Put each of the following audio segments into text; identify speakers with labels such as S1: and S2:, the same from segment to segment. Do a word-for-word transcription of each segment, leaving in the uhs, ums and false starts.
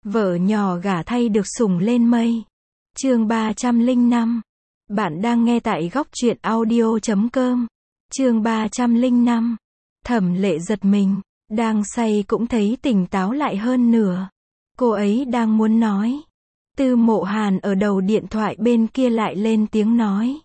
S1: Vợ nhỏ gả thay được sủng lên mây. Chương ba trăm lẻ năm. Bạn đang nghe tại góc truyện audio chấm com. Chương ba trăm lẻ năm. Thẩm Lệ giật mình, đang say cũng thấy tỉnh táo lại hơn nửa. Cô ấy đang muốn nói. Tư Mộ Hàn ở đầu điện thoại bên kia lại lên tiếng nói.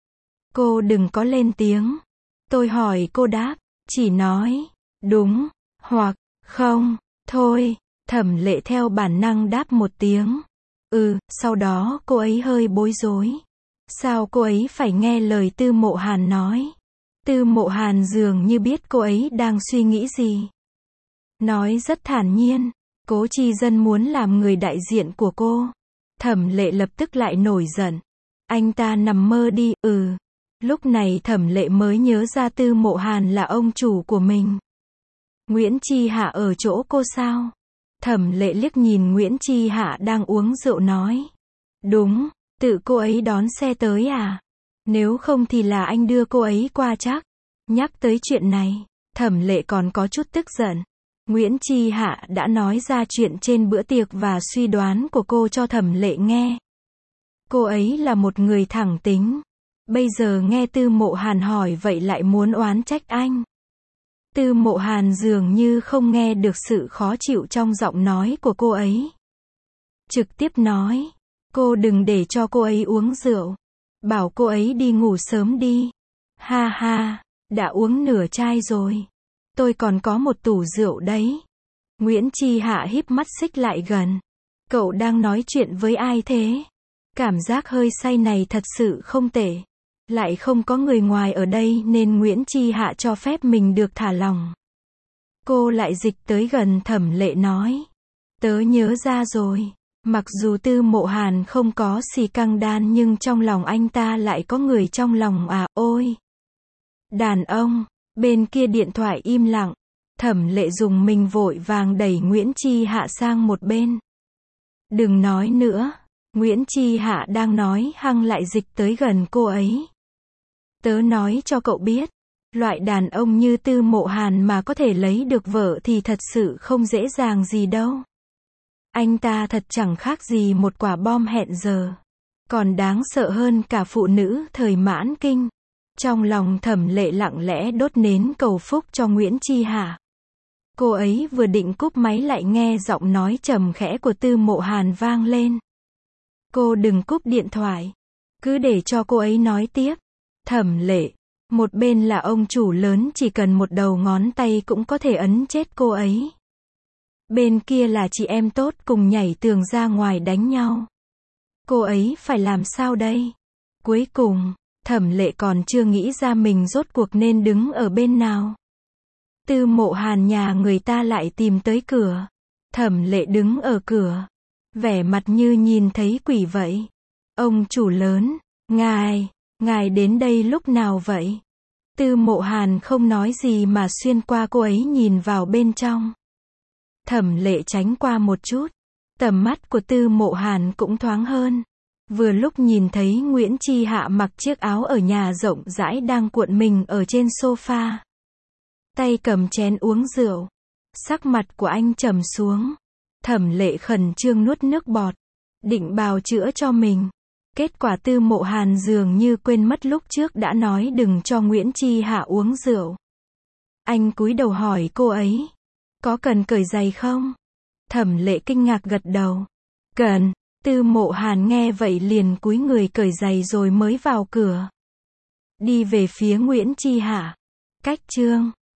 S1: Cô đừng có lên tiếng. Tôi hỏi cô đáp, chỉ nói, đúng, hoặc, không, thôi. Thẩm Lệ theo bản năng đáp một tiếng. Ừ, sau đó cô ấy hơi bối rối. Sao cô ấy phải nghe lời Tư Mộ Hàn nói? Tư Mộ Hàn dường như biết cô ấy đang suy nghĩ gì. Nói rất thản nhiên, Cố Chi Dân muốn làm người đại diện của cô. Thẩm Lệ lập tức lại nổi giận. Anh ta nằm mơ đi, ừ. Lúc này Thẩm Lệ mới nhớ ra Tư Mộ Hàn là ông chủ của mình. Nguyễn Chi Hạ ở chỗ cô sao? Thẩm Lệ liếc nhìn Nguyễn Chi Hạ đang uống rượu nói. Đúng, tự cô ấy đón xe tới à? Nếu không thì là anh đưa cô ấy qua chắc. Nhắc tới chuyện này, Thẩm Lệ còn có chút tức giận. Nguyễn Chi Hạ đã nói ra chuyện trên bữa tiệc và suy đoán của cô cho Thẩm Lệ nghe. Cô ấy là một người thẳng tính. Bây giờ nghe Tư Mộ Hàn hỏi vậy lại muốn oán trách anh. Tư Mộ Hàn dường như không nghe được sự khó chịu trong giọng nói của cô ấy. Trực tiếp nói, cô đừng để cho cô ấy uống rượu. Bảo cô ấy đi ngủ sớm đi. Ha ha, đã uống nửa chai rồi. Tôi còn có một tủ rượu đấy. Nguyễn Chi Hạ híp mắt xích lại gần. Cậu đang nói chuyện với ai thế? Cảm giác hơi say này thật sự không tệ. Lại không có người ngoài ở đây nên Nguyễn Chi Hạ cho phép mình được thả lỏng. Cô lại dịch tới gần Thẩm Lệ nói. Tớ nhớ ra rồi. Mặc dù Tư Mộ Hàn không có xì căng đan nhưng trong lòng anh ta lại có người trong lòng à, ôi. Đàn ông, bên kia điện thoại im lặng. Thẩm Lệ dùng mình vội vàng đẩy Nguyễn Chi Hạ sang một bên. Đừng nói nữa. Nguyễn Chi Hạ đang nói hăng lại dịch tới gần cô ấy. Tớ nói cho cậu biết, loại đàn ông như Tư Mộ Hàn mà có thể lấy được vợ thì thật sự không dễ dàng gì đâu. Anh ta thật chẳng khác gì một quả bom hẹn giờ. Còn đáng sợ hơn cả phụ nữ thời mãn kinh. Trong lòng Thẩm Lệ lặng lẽ đốt nến cầu phúc cho Nguyễn Chi Hạ. Cô ấy vừa định cúp máy lại nghe giọng nói trầm khẽ của Tư Mộ Hàn vang lên. Cô đừng cúp điện thoại. Cứ để cho cô ấy nói tiếp. Thẩm Lệ. Một bên là ông chủ lớn chỉ cần một đầu ngón tay cũng có thể ấn chết cô ấy. Bên kia là chị em tốt cùng nhảy tường ra ngoài đánh nhau. Cô ấy phải làm sao đây? Cuối cùng, Thẩm Lệ còn chưa nghĩ ra mình rốt cuộc nên đứng ở bên nào. Tư Mộ Hàn nhà người ta lại tìm tới cửa. Thẩm Lệ đứng ở cửa. Vẻ mặt như nhìn thấy quỷ vậy. Ông chủ lớn, ngài, ngài đến đây lúc nào vậy? Tư Mộ Hàn không nói gì mà xuyên qua cô ấy nhìn vào bên trong. Thẩm Lệ tránh qua một chút. Tầm mắt của Tư Mộ Hàn cũng thoáng hơn. Vừa lúc nhìn thấy Nguyễn Chi Hạ mặc chiếc áo ở nhà rộng rãi đang cuộn mình ở trên sofa. Tay cầm chén uống rượu. Sắc mặt của anh trầm xuống. Thẩm Lệ khẩn trương nuốt nước bọt. Định bào chữa cho mình. Kết quả Tư Mộ Hàn dường như quên mất lúc trước đã nói đừng cho Nguyễn Chi Hạ uống rượu. Anh cúi đầu hỏi cô ấy. Có cần cởi giày không? Thẩm Lệ kinh ngạc gật đầu. Cần. Tư Mộ Hàn nghe vậy liền cúi người cởi giày rồi mới vào cửa. Đi về phía Nguyễn Chi Hạ. Cách chương